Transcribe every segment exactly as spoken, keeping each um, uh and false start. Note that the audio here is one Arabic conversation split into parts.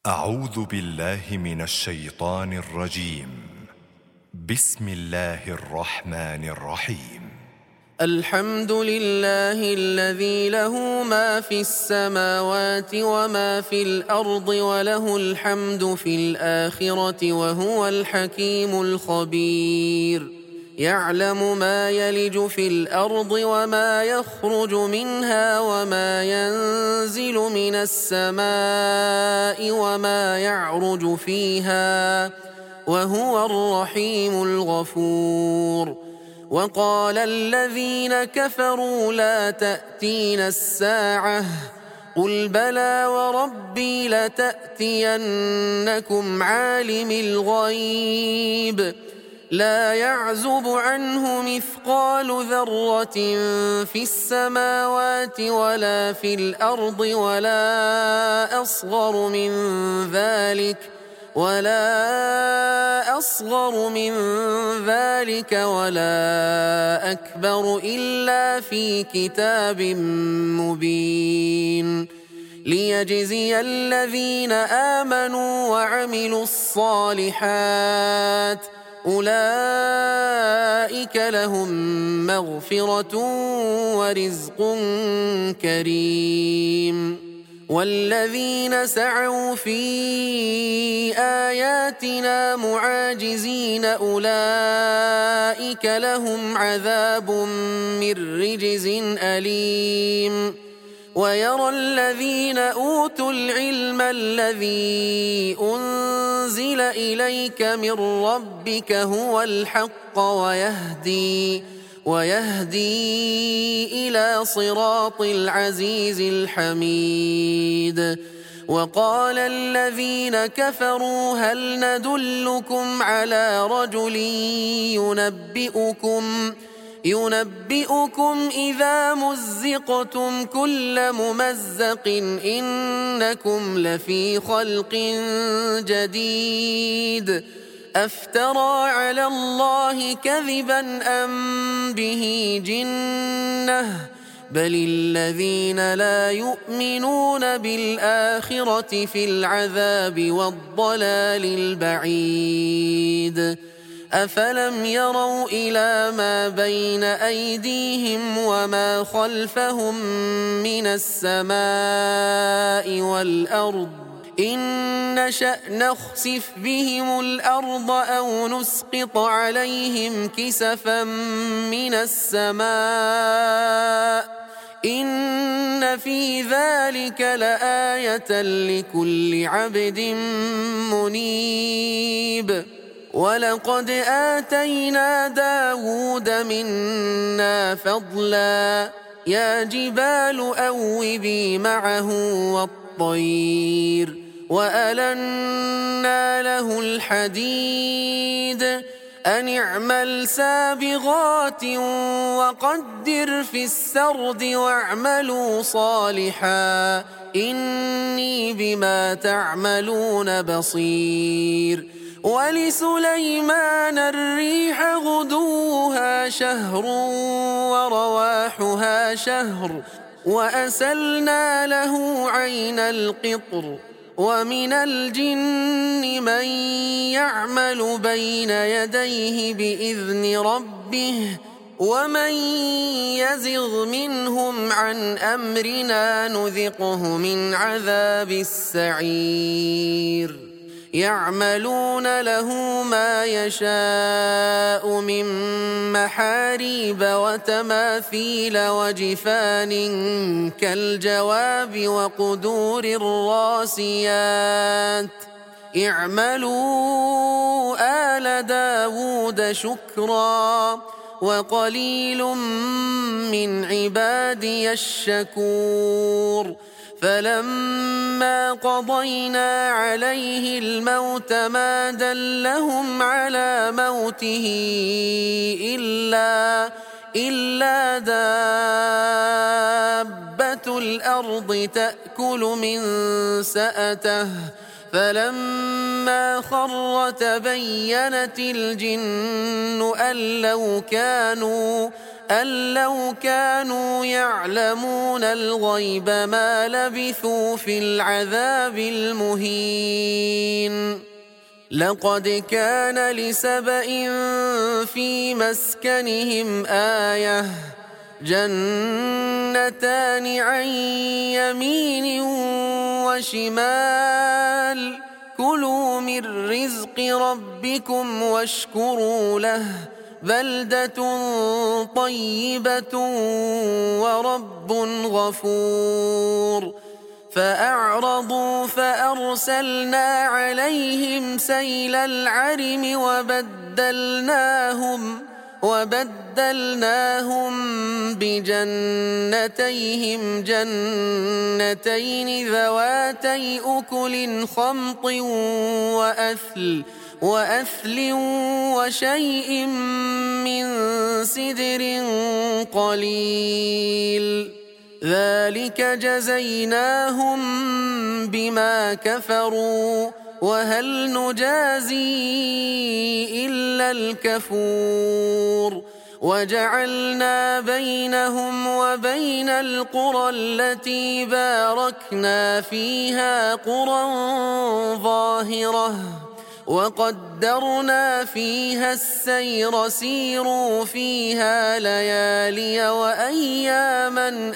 أعوذ بالله من الشيطان الرجيم. بسم الله الرحمن الرحيم. الحمد لله الذي له ما في السماوات وما في الأرض وله الحمد في الآخرة وهو الحكيم الخبير. يعلم ما يلج في الأرض وما يخرج منها وما ينزل من السماء وما يعرج فيها وهو الرحيم الغفور. وقال الذين كفروا لا تأتينا الساعة قل بلى وربي لتأتينكم عالم الغيب لا يعزب عنه مثقال ذرة في السماوات ولا في الأرض ولا أصغر من ذلك ولا أصغر من ذلك ولا أكبر إلا في كتاب مبين ليجزي الذين آمنوا وعملوا الصالحات أولئك لهم مغفرة ورزق كريم. والذين سعوا في آياتنا معاجزين أولئك لهم عذاب من رجز أليم. ويرى الذين أوتوا العلم الذي أنزل إليك من ربك هو الحق ويهدي ويهدي إلى صراط العزيز الحميد. وقال الذين كفروا هل ندلكم على رجل ينبئكم ينبئكم إذا مزقتم كل ممزق إنكم لفي خلق جديد أفترى على الله كذبا أم به جنة بل الذين لا يؤمنون بالآخرة في العذاب والضلال البعيد. أفلم يروا إلى ما بين أيديهم وما خلفهم من السماء والأرض إن نشأ نخسف بهم الأرض أو نسقط عليهم كسفا من السماء إن في ذلك لآية لكل عبد منيب. ولقد آتينا داود منا فضلا يا جبال أوبي معه والطير وألنا له الحديد أن اعمل سابغات وقدر في السرد واعملوا صالحا إني بما تعملون بصير. ولسليمان الريح غدوها شهر ورواحها شهر وأسلنا له عين القطر ومن الجن من يعمل بين يديه بإذن ربه ومن يزغ منهم عن أمرنا نذقه من عذاب السعير. يعملون له ما يشاء من محاريب وتماثيل وجفان كالجواب وقدور الراسيات اعملوا آل داود شكرا وقليل من عبادي الشكور. فلما قضينا عليه الموت ما دلهم على موته إلا إلا دابة الأرض تأكل من سأته فلما خر تبينت الجن أن لو كانوا أن لو كانوا يعلمون الغيب ما لبثوا في العذاب المهين. لقد كان لسبإ في مسكنهم آية جنتان عن يمين وشمال كلوا من رزق ربكم واشكروا له بلدة طيبة ورب غفور. فأعرضوا فأرسلنا عليهم سيل العرم وبدلناهم وبدلناهم بجنتيهم جنتين ذواتي أكل خمط وأثل وأثل وشيء من سدر قليل ذلك جزيناهم بما كفروا وهل نجازي إلا الكفور. وجعلنا بينهم وبين القرى التي باركنا فيها قرى ظاهرة وقدرنا فيها السير سيروا فيها ليالي وأياما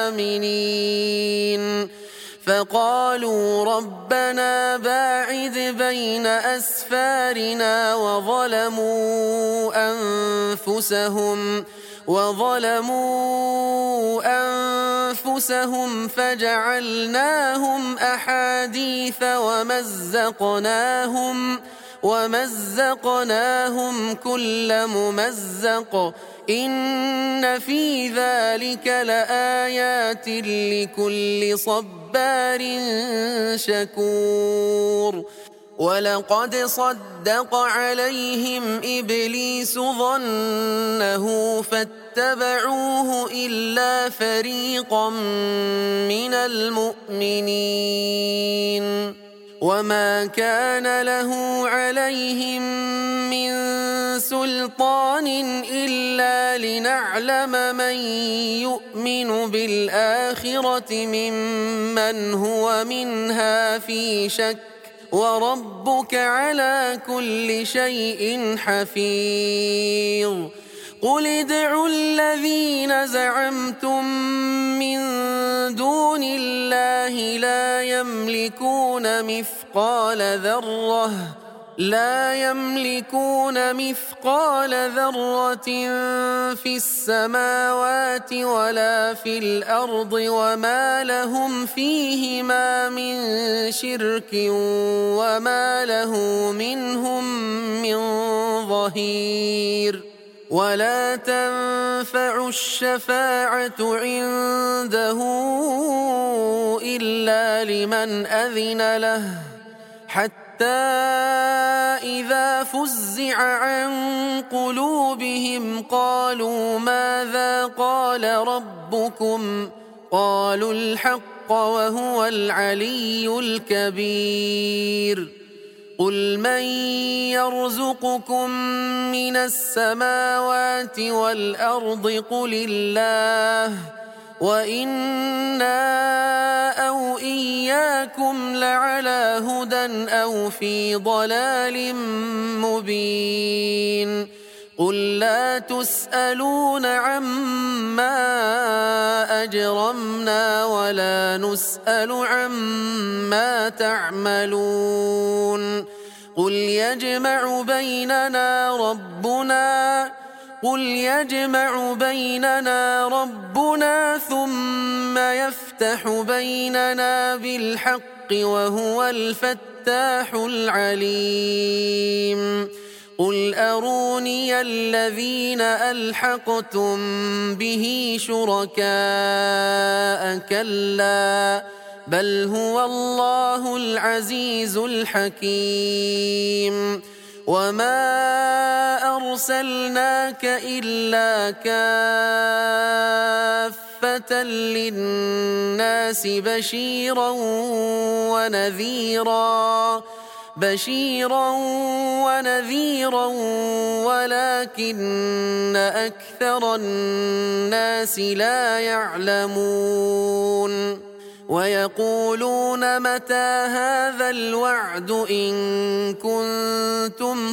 آمنين. فقالوا ربنا باعد بين أسفارنا وظلموا أنفسهم وظلموا أنفسهم فجعلناهم أحاديث ومزقناهم ومزقناهم كل ممزق إن في ذلك لآيات لكل صبار شكور. ولقد صدق عليهم إبليس ظنه فاتبعوه إلا فريقا من المؤمنين وما كان له عليهم من سلطان إلا لنعلم من يؤمن بالآخرة ممن هو منها في شك وربك على كل شيء حفيظ. قل ادعوا الذين زعمتم من دون الله لا يملكون مثقال ذرة لا يملكون مثقال ذرة في السماوات ولا في الأرض وما لهم فيهما من شرك وما له منهم من ظهير. ولا تنفع الشفاعة عنده إلا لمن أذن له حتى إذا فزع عن قلوبهم قالوا ماذا قال ربكم قالوا الحق وهو العلي الكبير. قل من يرزقكم من السماوات والأرض قل الله وإنا أو إياكم لعلى هدى أو في ضلال مبين. قل لا تسألون عما أجرمنا ولا نسأل عما تعملون. قل يجمع بيننا ربنا قل يجمع بيننا ربنا ثم يفتح بيننا بالحق وهو الفتاح العليم. قل أروني الذين ألحقتم به شركاء كلا بل هو الله العزيز الحكيم. وما أرسلناك إلا كافة للناس بشيرا ونذيرا بشيرا ونذيرا ولكن أكثر الناس لا يعلمون ويقولون متى هذا الوعد إن كنتم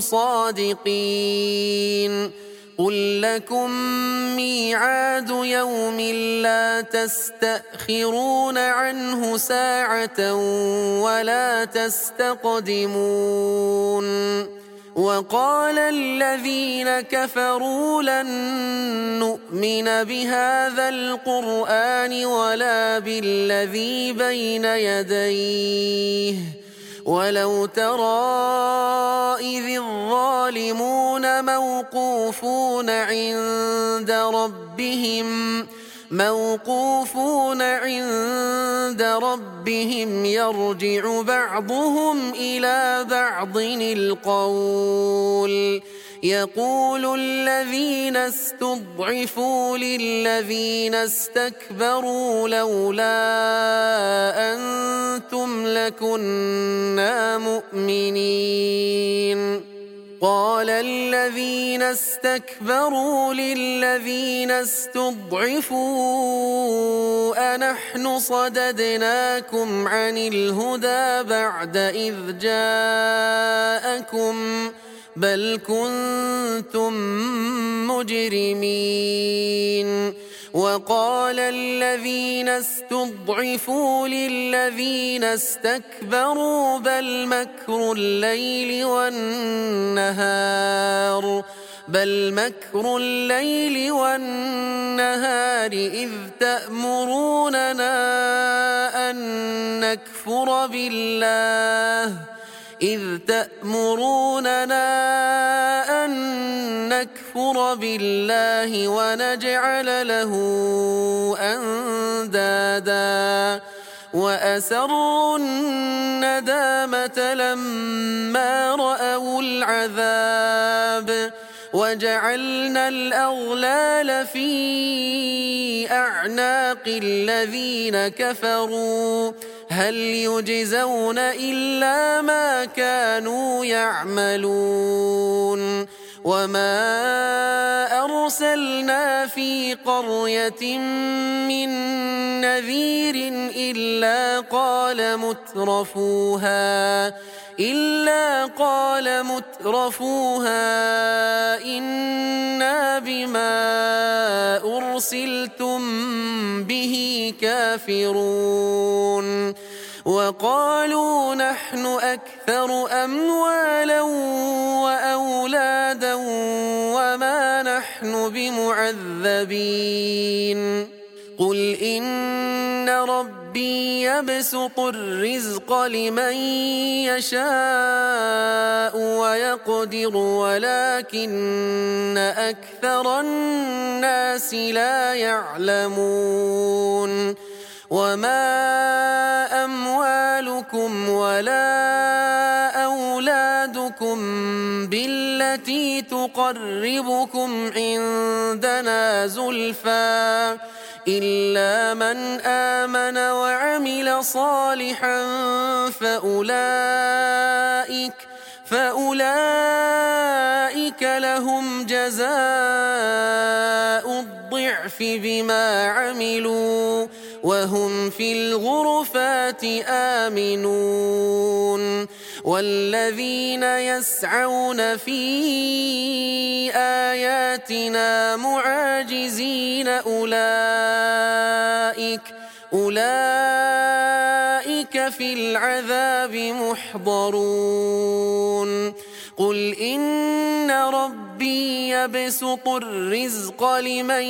صادقين قل لكم ميعاد يوم لا تستأخرون عنه ساعة ولا تستقدمون وقال الذين كفروا لن نؤمن بهذا القرآن ولا بالذي بين يديه ولو ترى إذ الظالمون موقوفون عند ربهم موقوفون عند ربهم يرجع بعضهم إلى بعض القول يقول الذين استضعفوا للذين استكبروا لولا أنتم لكنا مؤمنين قال الذين استكبروا للذين استضعفوا أنحن صددناكم عن الهدى بعد إذ جاءكم بل كنتم مجرمين وقال الذين استضعفوا للذين استكبروا بل مكر الليل والنهار بل مكر الليل والنهار إذ تأمروننا أن نكفر بالله إذ تأمروننا أن نكفر بالله ونجعل له أندادا وأسروا الندامة لما رأوا العذاب وجعلنا الأغلال في أعناق الذين كفروا هل يجزون إلا ما كانوا يعملون وما أرسلنا في قرية من نذير إلا قال مترفوها إلا قال مترفوها إنا بما أرسلتم به كافرون وقالوا نحن أكثر أموالا وأولادا وما نحن بمعذبين قل إن ربي يبسط الرزق لمن يشاء ويقدر ولكن أكثر الناس لا يعلمون وما أموالكم ولا أولادكم بالتي تقربكم عندنا زلفى إلا من آمن وعمل صالحا فأولئك فأولئك لهم جزاء الضعف بما عملوا وهم في الغرفات آمنون والذين يسعون في آياتنا معاجزين أولئك أولئك في العذاب محضرون قل إن ربي يبسط الرزق لمن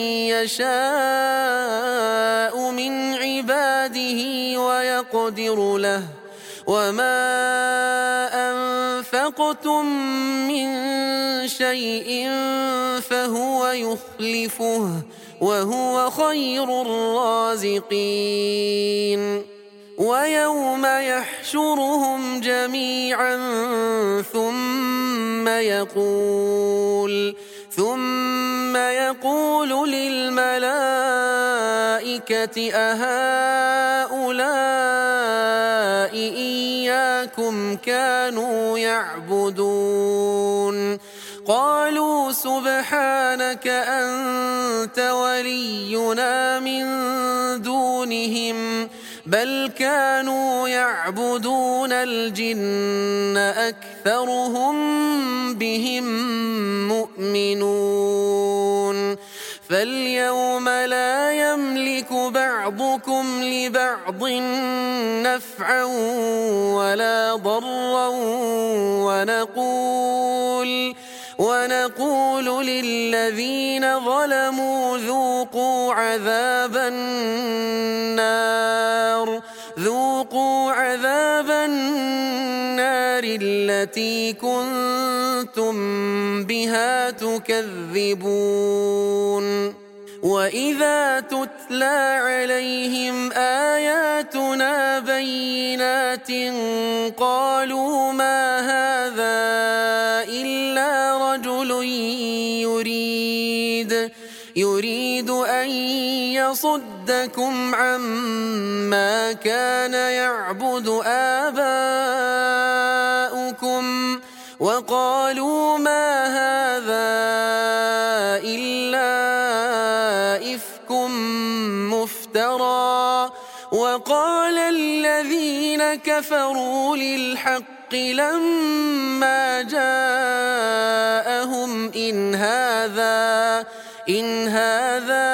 يشاء من عباده ويقدر له وما أنفقتم من شيء فهو يخلفه وهو خير الرازقين ويوم يحشرهم جميعا ثم يقول ثم يقول للملائكة أهؤلاء وإياكم كانوا يعبدون قالوا سبحانك أنت ولينا من دونهم بل كانوا يعبدون الجن أكثرهم بهم مؤمنون فاليوم لا يملك بعضكم لبعض نفعا ولا ضرا ونقول ونقول للذين ظلموا ذوقوا عذاب النار ذوقوا عذاب النار التي كنتم بها تكذبون وإذا تتلى عليهم آياتنا بينات قالوا ما هذا إلا رجل يريد يريد أن يصدكم عما كان يعبد آباؤكم وقالوا ما هذا إلا إفك مفترى وقال الذين كفروا للحق لما جاءهم إن هذا إن هذا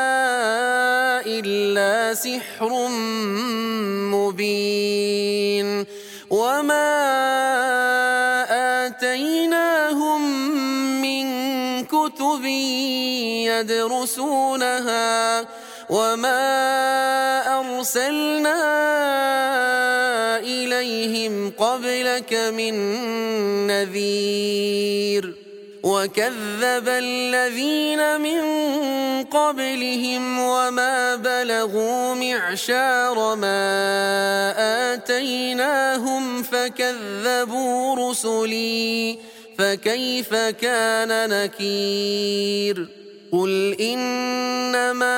إلا سحر مبين وما آتيناهم من كتب يدرسونها وما أرسلنا إليهم قبلك من نذير وكذب الذين من قبلهم وما بلغوا معشار ما آتيناهم فكذبوا رسلي فكيف كان نكير قل إنما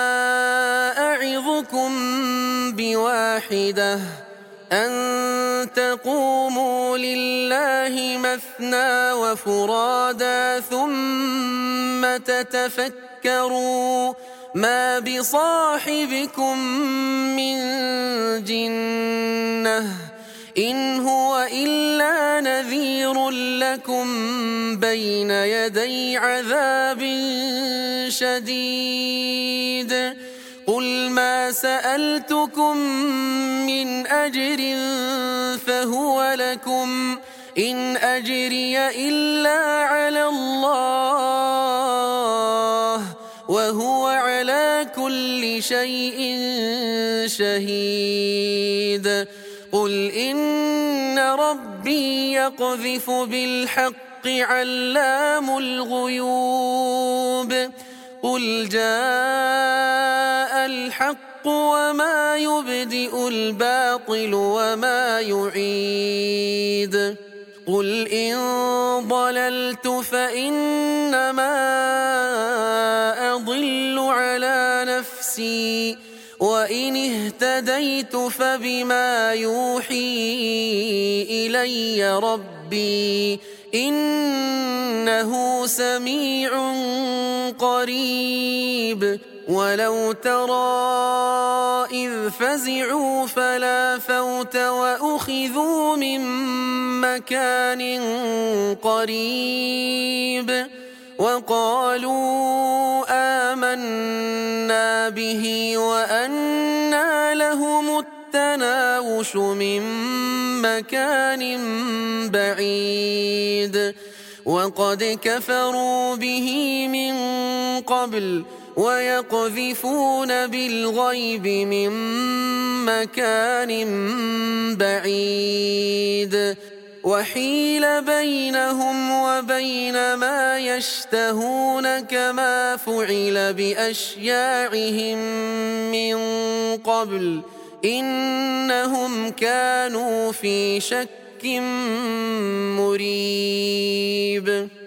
أعظكم بواحدة أن تقوموا لله مثنى وفرادا ثم تتفكروا ما بصاحبكم من جنة إن هو إلا نذير لكم بين يدي عذاب شديد قل ما سألتكم من أجر فهو لكم إن أجري إلا على الله وهو على كل شيء شهيد قل إن ربي يقذف بالحق علام الغيوب قل جاء الحق وما يبدئ الباطل وما يعيد قل إن ضللت فإنما أضل على نفسي وإن اهتديت فبما يوحي إلي ربي إنه سميع قريب ولو ترى إذ فزعوا فلا فوت وأخذوا من مكان قريب وقالوا آمنا به وأنى لهم التناوش من مكان بعيد وقد كفروا به من قبل ويقذفون بالغيب من مكان بعيد وحيل بينهم وبين ما يشتهون كما فعل بأشياعهم من قبل إنهم كانوا في شك مريب